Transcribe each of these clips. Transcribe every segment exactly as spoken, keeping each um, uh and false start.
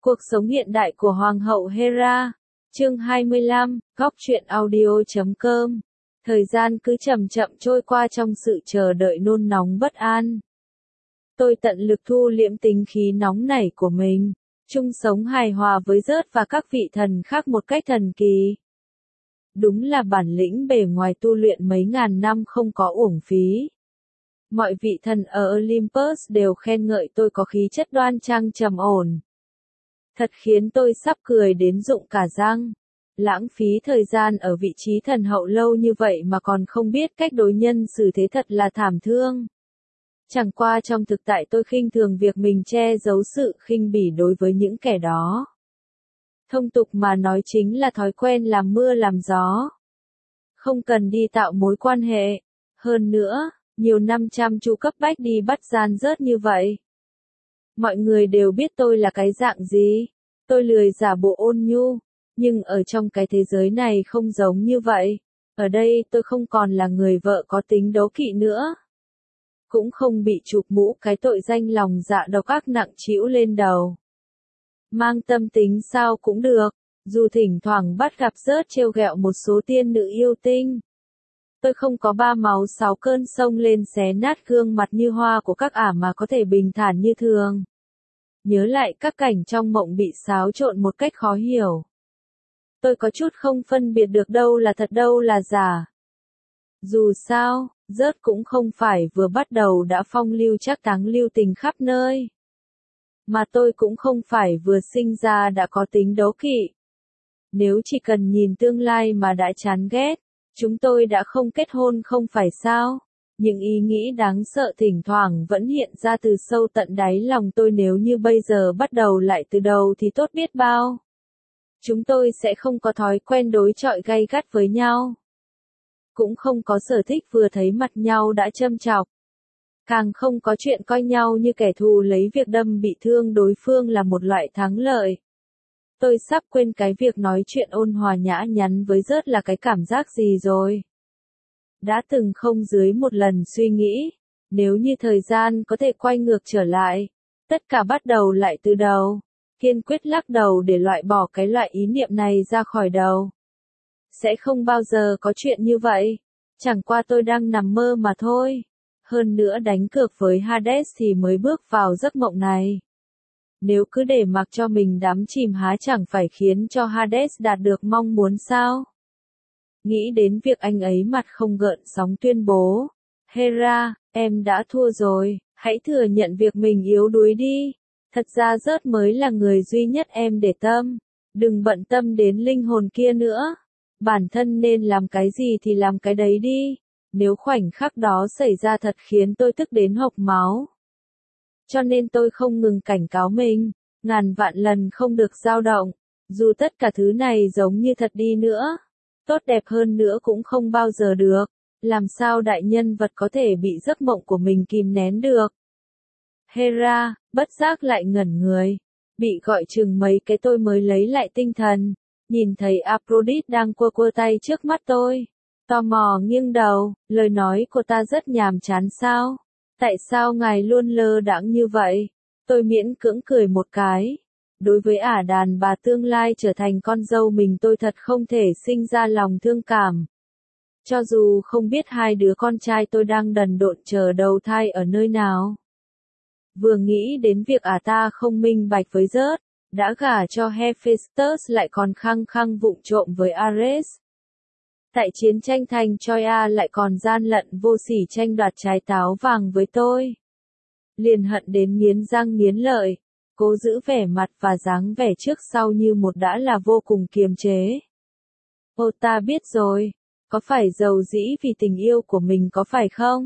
Cuộc sống hiện đại của Hoàng hậu Hera. Chương hai mươi lăm, góc truyện audio chấm com. Thời gian cứ chậm chậm trôi qua trong sự chờ đợi nôn nóng bất an. Tôi tận lực thu liễm tính khí nóng nảy của mình, chung sống hài hòa với Rớt và các vị thần khác một cách thần kỳ. Đúng là bản lĩnh bề ngoài tu luyện mấy ngàn năm không có uổng phí. Mọi vị thần ở Olympus đều khen ngợi tôi có khí chất đoan trang trầm ổn. Thật khiến tôi sắp cười đến rụng cả răng. Lãng phí thời gian ở vị trí thần hậu lâu như vậy mà còn không biết cách đối nhân xử thế thật là thảm thương. Chẳng qua trong thực tại tôi khinh thường việc mình che giấu sự khinh bỉ đối với những kẻ đó. Thông tục mà nói chính là thói quen làm mưa làm gió. Không cần đi tạo mối quan hệ. Hơn nữa, nhiều năm chăm chú cấp bách đi bắt gian Rớt như vậy. Mọi người đều biết tôi là cái dạng gì. Tôi lười giả bộ ôn nhu, nhưng ở trong cái thế giới này không giống như vậy. Ở đây tôi không còn là người vợ có tính đố kỵ nữa. Cũng không bị chụp mũ cái tội danh lòng dạ độc ác nặng trĩu lên đầu. Mang tâm tính sao cũng được, dù thỉnh thoảng bắt gặp Rớt trêu ghẹo một số tiên nữ yêu tinh. Tôi không có ba máu sáu cơn sông lên xé nát gương mặt như hoa của các ả mà có thể bình thản như thường. Nhớ lại các cảnh trong mộng bị xáo trộn một cách khó hiểu. Tôi có chút không phân biệt được đâu là thật đâu là giả. Dù sao, Rớt cũng không phải vừa bắt đầu đã phong lưu trác táng lưu tình khắp nơi. Mà tôi cũng không phải vừa sinh ra đã có tính đố kỵ. Nếu chỉ cần nhìn tương lai mà đã chán ghét, chúng tôi đã không kết hôn không phải sao? Những ý nghĩ đáng sợ thỉnh thoảng vẫn hiện ra từ sâu tận đáy lòng tôi, nếu như bây giờ bắt đầu lại từ đầu thì tốt biết bao. Chúng tôi sẽ không có thói quen đối chọi gay gắt với nhau. Cũng không có sở thích vừa thấy mặt nhau đã châm chọc. Càng không có chuyện coi nhau như kẻ thù lấy việc đâm bị thương đối phương là một loại thắng lợi. Tôi sắp quên cái việc nói chuyện ôn hòa nhã nhắn với Rớt là cái cảm giác gì rồi. Đã từng không dưới một lần suy nghĩ, nếu như thời gian có thể quay ngược trở lại, tất cả bắt đầu lại từ đầu, kiên quyết lắc đầu để loại bỏ cái loại ý niệm này ra khỏi đầu. Sẽ không bao giờ có chuyện như vậy, chẳng qua tôi đang nằm mơ mà thôi. Hơn nữa đánh cược với Hades thì mới bước vào giấc mộng này. Nếu cứ để mặc cho mình đắm chìm há chẳng phải khiến cho Hades đạt được mong muốn sao? Nghĩ đến việc anh ấy mặt không gợn sóng tuyên bố, Hera, em đã thua rồi, hãy thừa nhận việc mình yếu đuối đi. Thật ra Rớt mới là người duy nhất em để tâm. Đừng bận tâm đến linh hồn kia nữa. Bản thân nên làm cái gì thì làm cái đấy đi. Nếu khoảnh khắc đó xảy ra thật khiến tôi tức đến hộc máu. Cho nên tôi không ngừng cảnh cáo mình, ngàn vạn lần không được dao động. Dù tất cả thứ này giống như thật đi nữa, tốt đẹp hơn nữa cũng không bao giờ được. Làm sao đại nhân vật có thể bị giấc mộng của mình kìm nén được? Hera, bất giác lại ngẩn người. Bị gọi chừng mấy cái tôi mới lấy lại tinh thần. Nhìn thấy Aphrodite đang quơ quơ tay trước mắt tôi. Tò mò nghiêng đầu, lời nói của ta rất nhàm chán sao? Tại sao ngài luôn lơ đãng như vậy? Tôi miễn cưỡng cười một cái. Đối với ả đàn bà tương lai trở thành con dâu mình tôi thật không thể sinh ra lòng thương cảm. Cho dù không biết hai đứa con trai tôi đang đần độn chờ đầu thai ở nơi nào. Vừa nghĩ đến việc ả ta không minh bạch với Rớt, đã gả cho Hephaestus lại còn khăng khăng vụng trộm với Ares. Tại chiến tranh thành Troia lại còn gian lận vô sỉ tranh đoạt trái táo vàng với tôi. Liền hận đến nghiến răng nghiến lợi, cố giữ vẻ mặt và dáng vẻ trước sau như một đã là vô cùng kiềm chế. Ô ta biết rồi, có phải giàu dĩ vì tình yêu của mình có phải không?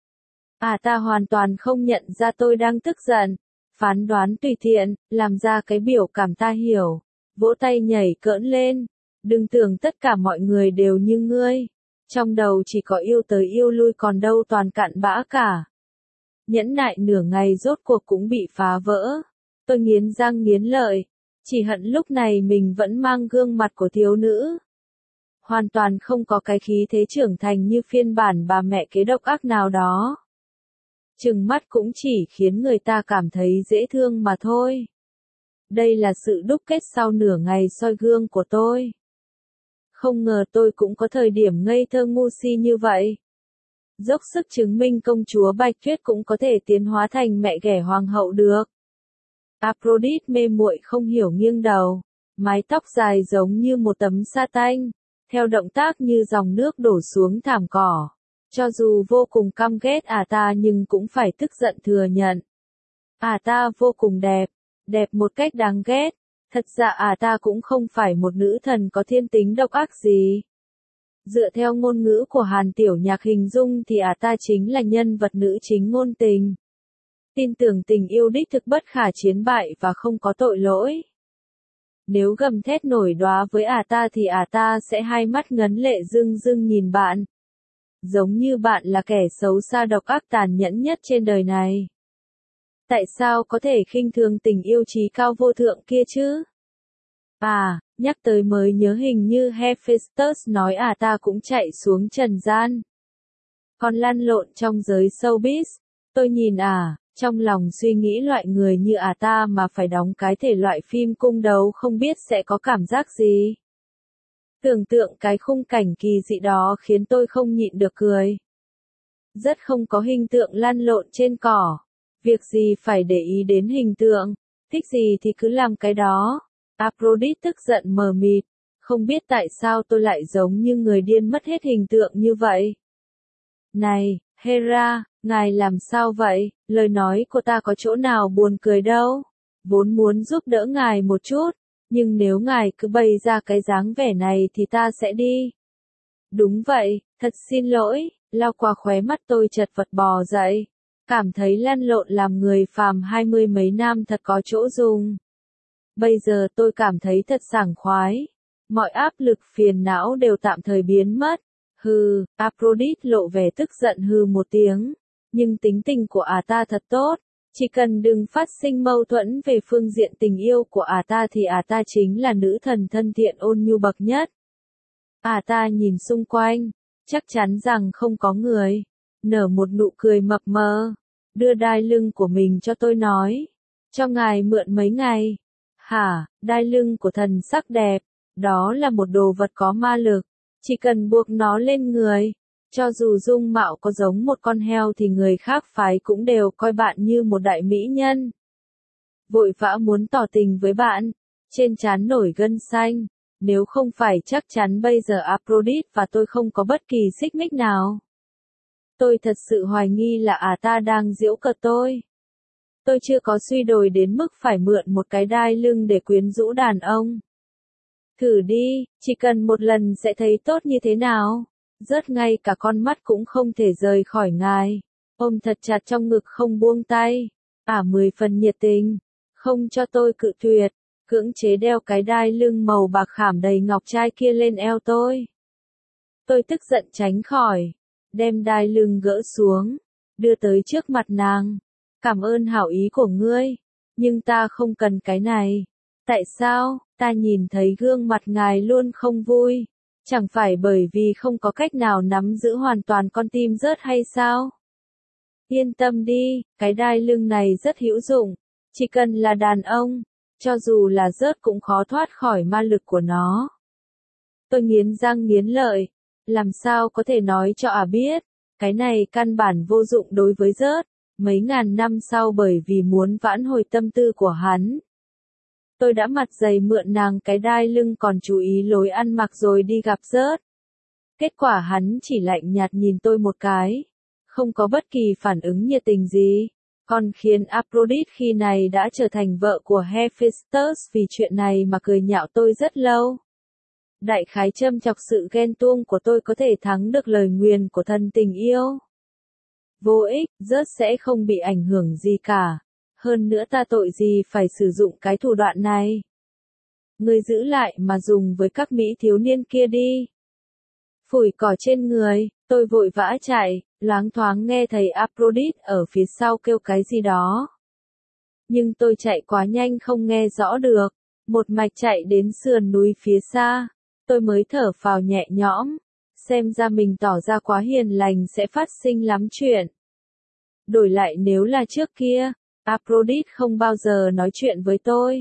À ta hoàn toàn không nhận ra tôi đang tức giận, phán đoán tùy tiện, làm ra cái biểu cảm ta hiểu, vỗ tay nhảy cỡn lên. Đừng tưởng tất cả mọi người đều như ngươi. Trong đầu chỉ có yêu tới yêu lui còn đâu toàn cặn bã cả. Nhẫn nại nửa ngày rốt cuộc cũng bị phá vỡ. Tôi nghiến răng nghiến lợi. Chỉ hận lúc này mình vẫn mang gương mặt của thiếu nữ. Hoàn toàn không có cái khí thế trưởng thành như phiên bản bà mẹ kế độc ác nào đó. Trừng mắt cũng chỉ khiến người ta cảm thấy dễ thương mà thôi. Đây là sự đúc kết sau nửa ngày soi gương của tôi. Không ngờ tôi cũng có thời điểm ngây thơ ngu si như vậy. Dốc sức chứng minh công chúa Bạch Tuyết cũng có thể tiến hóa thành mẹ ghẻ hoàng hậu được. Aphrodite mê muội không hiểu nghiêng đầu, mái tóc dài giống như một tấm sa tanh, theo động tác như dòng nước đổ xuống thảm cỏ. Cho dù vô cùng căm ghét ả ta nhưng cũng phải tức giận thừa nhận. Ả ta vô cùng đẹp, đẹp một cách đáng ghét. Thật ra ả ta cũng không phải một nữ thần có thiên tính độc ác gì. Dựa theo ngôn ngữ của Hàn Tiểu Nhạc hình dung thì ả ta chính là nhân vật nữ chính ngôn tình. Tin tưởng tình yêu đích thực bất khả chiến bại và không có tội lỗi. Nếu gầm thét nổi đoá với ả ta thì ả ta sẽ hai mắt ngấn lệ rưng rưng nhìn bạn. Giống như bạn là kẻ xấu xa độc ác tàn nhẫn nhất trên đời này. Tại sao có thể khinh thường tình yêu trí cao vô thượng kia chứ? À, nhắc tới mới nhớ hình như Hephaestus nói ả ta cũng chạy xuống trần gian. Còn lăn lộn trong giới showbiz. Tôi nhìn ả, trong lòng suy nghĩ loại người như ả ta mà phải đóng cái thể loại phim cung đấu không biết sẽ có cảm giác gì. Tưởng tượng cái khung cảnh kỳ dị đó khiến tôi không nhịn được cười. Rất không có hình tượng lăn lộn trên cỏ. Việc gì phải để ý đến hình tượng, thích gì thì cứ làm cái đó. Aphrodite tức giận mờ mịt, không biết tại sao tôi lại giống như người điên mất hết hình tượng như vậy. Này, Hera, ngài làm sao vậy? Lời nói của ta có chỗ nào buồn cười đâu. Vốn muốn giúp đỡ ngài một chút, nhưng nếu ngài cứ bày ra cái dáng vẻ này thì ta sẽ đi. Đúng vậy, thật xin lỗi, lau qua khóe mắt tôi chật vật bò dậy. Cảm thấy lăn lộn làm người phàm hai mươi mấy năm thật có chỗ dùng. Bây giờ tôi cảm thấy thật sảng khoái. Mọi áp lực phiền não đều tạm thời biến mất. Hừ, Aphrodite lộ vẻ tức giận hừ một tiếng. Nhưng tính tình của ả ta thật tốt. Chỉ cần đừng phát sinh mâu thuẫn về phương diện tình yêu của ả ta thì ả ta chính là nữ thần thân thiện ôn nhu bậc nhất. Ả ta nhìn xung quanh, chắc chắn rằng không có người. Nở một nụ cười mập mờ. Đưa đai lưng của mình cho tôi nói. Cho ngài mượn mấy ngày. Hả, đai lưng của thần sắc đẹp. Đó là một đồ vật có ma lực. Chỉ cần buộc nó lên người. Cho dù dung mạo có giống một con heo thì người khác phái cũng đều coi bạn như một đại mỹ nhân. Vội vã muốn tỏ tình với bạn. Trên trán nổi gân xanh. Nếu không phải chắc chắn bây giờ Aphrodite và tôi không có bất kỳ xích mích nào. Tôi thật sự hoài nghi là ả ta đang giễu cợt tôi. Tôi chưa có suy đồi đến mức phải mượn một cái đai lưng để quyến rũ đàn ông. Thử đi, chỉ cần một lần sẽ thấy tốt như thế nào. Rớt ngay cả con mắt cũng không thể rời khỏi ngài. Ôm thật chặt trong ngực không buông tay. Ả mười phần nhiệt tình. Không cho tôi cự tuyệt. Cưỡng chế đeo cái đai lưng màu bạc khảm đầy ngọc trai kia lên eo tôi. Tôi tức giận tránh khỏi. Đem đai lưng gỡ xuống, đưa tới trước mặt nàng. Cảm ơn hảo ý của ngươi, nhưng ta không cần cái này. Tại sao? Ta nhìn thấy gương mặt ngài luôn không vui. Chẳng phải bởi vì không có cách nào nắm giữ hoàn toàn con tim rớt hay sao? Yên tâm đi, cái đai lưng này rất hữu dụng. Chỉ cần là đàn ông, cho dù là rớt cũng khó thoát khỏi ma lực của nó. Tôi nghiến răng nghiến lợi. Làm sao có thể nói cho ả biết, cái này căn bản vô dụng đối với rớt, mấy ngàn năm sau bởi vì muốn vãn hồi tâm tư của hắn. Tôi đã mặt dày mượn nàng cái đai lưng còn chú ý lối ăn mặc rồi đi gặp rớt. Kết quả hắn chỉ lạnh nhạt nhìn tôi một cái, không có bất kỳ phản ứng nhiệt tình gì, còn khiến Aphrodite khi này đã trở thành vợ của Hephaestus vì chuyện này mà cười nhạo tôi rất lâu. Đại khái châm chọc sự ghen tuông của tôi có thể thắng được lời nguyền của thần tình yêu. Vô ích, rớt sẽ không bị ảnh hưởng gì cả. Hơn nữa ta tội gì phải sử dụng cái thủ đoạn này. Ngươi giữ lại mà dùng với các mỹ thiếu niên kia đi. Phủi cỏ trên người, tôi vội vã chạy, loáng thoáng nghe thấy Aphrodite ở phía sau kêu cái gì đó. Nhưng tôi chạy quá nhanh không nghe rõ được, một mạch chạy đến sườn núi phía xa. Tôi mới thở phào nhẹ nhõm, xem ra mình tỏ ra quá hiền lành sẽ phát sinh lắm chuyện. Đổi lại nếu là trước kia, Aphrodite không bao giờ nói chuyện với tôi.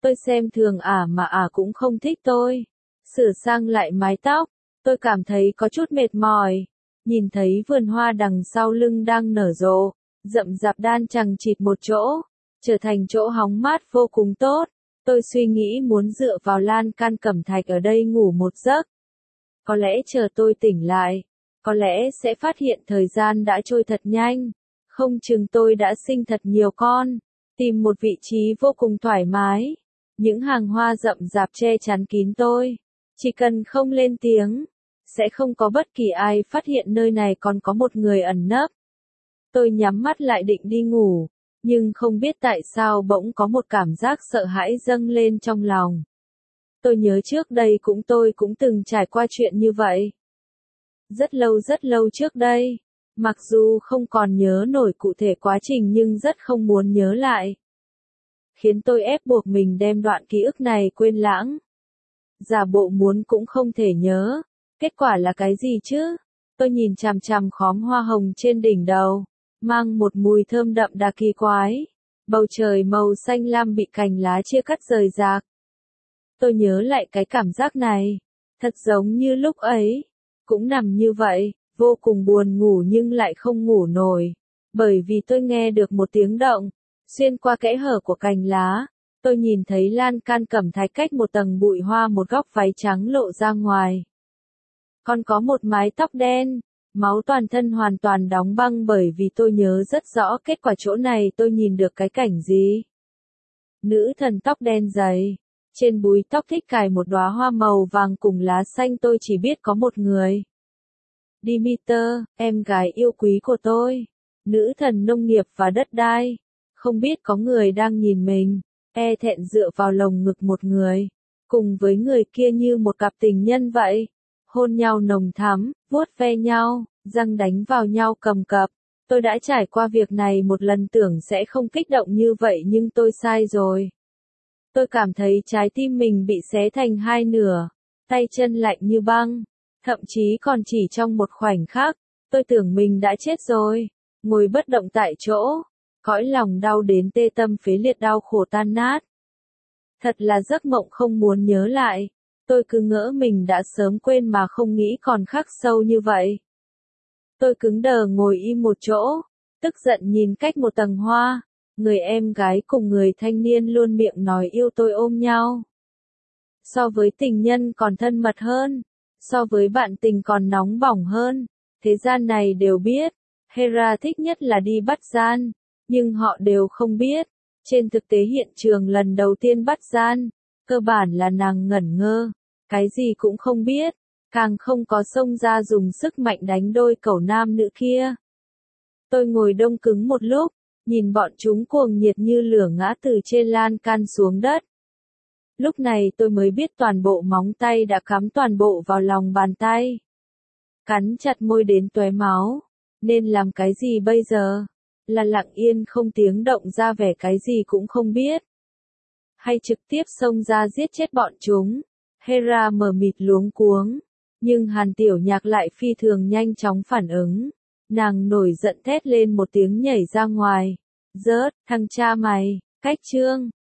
Tôi xem thường ả mà ả cũng không thích tôi. Sửa sang lại mái tóc, tôi cảm thấy có chút mệt mỏi. Nhìn thấy vườn hoa đằng sau lưng đang nở rộ, rậm rạp đan chằng chịt một chỗ, trở thành chỗ hóng mát vô cùng tốt. Tôi suy nghĩ muốn dựa vào lan can cẩm thạch ở đây ngủ một giấc. Có lẽ chờ tôi tỉnh lại, có lẽ sẽ phát hiện thời gian đã trôi thật nhanh. Không chừng tôi đã sinh thật nhiều con, tìm một vị trí vô cùng thoải mái. Những hàng hoa rậm rạp che chắn kín tôi. Chỉ cần không lên tiếng, sẽ không có bất kỳ ai phát hiện nơi này còn có một người ẩn nấp. Tôi nhắm mắt lại định đi ngủ, nhưng không biết tại sao bỗng có một cảm giác sợ hãi dâng lên trong lòng. Tôi nhớ trước đây cũng tôi cũng từng trải qua chuyện như vậy. Rất lâu rất lâu trước đây, mặc dù không còn nhớ nổi cụ thể quá trình nhưng rất không muốn nhớ lại. Khiến tôi ép buộc mình đem đoạn ký ức này quên lãng. Giả bộ muốn cũng không thể nhớ. Kết quả là cái gì chứ? Tôi nhìn chằm chằm khóm hoa hồng trên đỉnh đầu, mang một mùi thơm đậm đà kỳ quái. Bầu trời màu xanh lam bị cành lá chia cắt rời rạc. Tôi nhớ lại cái cảm giác này, thật giống như lúc ấy, cũng nằm như vậy, vô cùng buồn ngủ nhưng lại không ngủ nổi, bởi vì tôi nghe được một tiếng động, xuyên qua kẽ hở của cành lá, tôi nhìn thấy lan can cẩm thạch cách một tầng bụi hoa một góc váy trắng lộ ra ngoài. Còn có một mái tóc đen, máu toàn thân hoàn toàn đóng băng bởi vì tôi nhớ rất rõ kết quả chỗ này tôi nhìn được cái cảnh gì. Nữ thần tóc đen dày. Trên búi tóc thích cài một đóa hoa màu vàng cùng lá xanh tôi chỉ biết có một người. Demeter, em gái yêu quý của tôi. Nữ thần nông nghiệp và đất đai. Không biết có người đang nhìn mình, e thẹn dựa vào lồng ngực một người. Cùng với người kia như một cặp tình nhân vậy. Hôn nhau nồng thắm, vuốt ve nhau, răng đánh vào nhau cầm cập. Tôi đã trải qua việc này một lần tưởng sẽ không kích động như vậy nhưng tôi sai rồi. Tôi cảm thấy trái tim mình bị xé thành hai nửa, tay chân lạnh như băng, thậm chí còn chỉ trong một khoảnh khắc, tôi tưởng mình đã chết rồi, ngồi bất động tại chỗ, cõi lòng đau đến tê tâm phế liệt đau khổ tan nát. Thật là giấc mộng không muốn nhớ lại, tôi cứ ngỡ mình đã sớm quên mà không nghĩ còn khắc sâu như vậy. Tôi cứng đờ ngồi im một chỗ, tức giận nhìn cách một tầng hoa. Người em gái cùng người thanh niên luôn miệng nói yêu tôi ôm nhau. So với tình nhân còn thân mật hơn, so với bạn tình còn nóng bỏng hơn, thế gian này đều biết, Hera thích nhất là đi bắt gian, nhưng họ đều không biết, trên thực tế hiện trường lần đầu tiên bắt gian, cơ bản là nàng ngẩn ngơ, cái gì cũng không biết, càng không có xông ra dùng sức mạnh đánh đôi cẩu nam nữ kia. Tôi ngồi đông cứng một lúc, nhìn bọn chúng cuồng nhiệt như lửa ngã từ trên lan can xuống đất. Lúc này tôi mới biết toàn bộ móng tay đã cắm toàn bộ vào lòng bàn tay. Cắn chặt môi đến tóe máu. Nên làm cái gì bây giờ? Là lặng yên không tiếng động ra vẻ cái gì cũng không biết. Hay trực tiếp xông ra giết chết bọn chúng? Hera mờ mịt luống cuống. Nhưng Hàn Tiểu Nhạc lại phi thường nhanh chóng phản ứng. Nàng nổi giận thét lên một tiếng nhảy ra ngoài. Rớt, thằng cha mày, cách chương.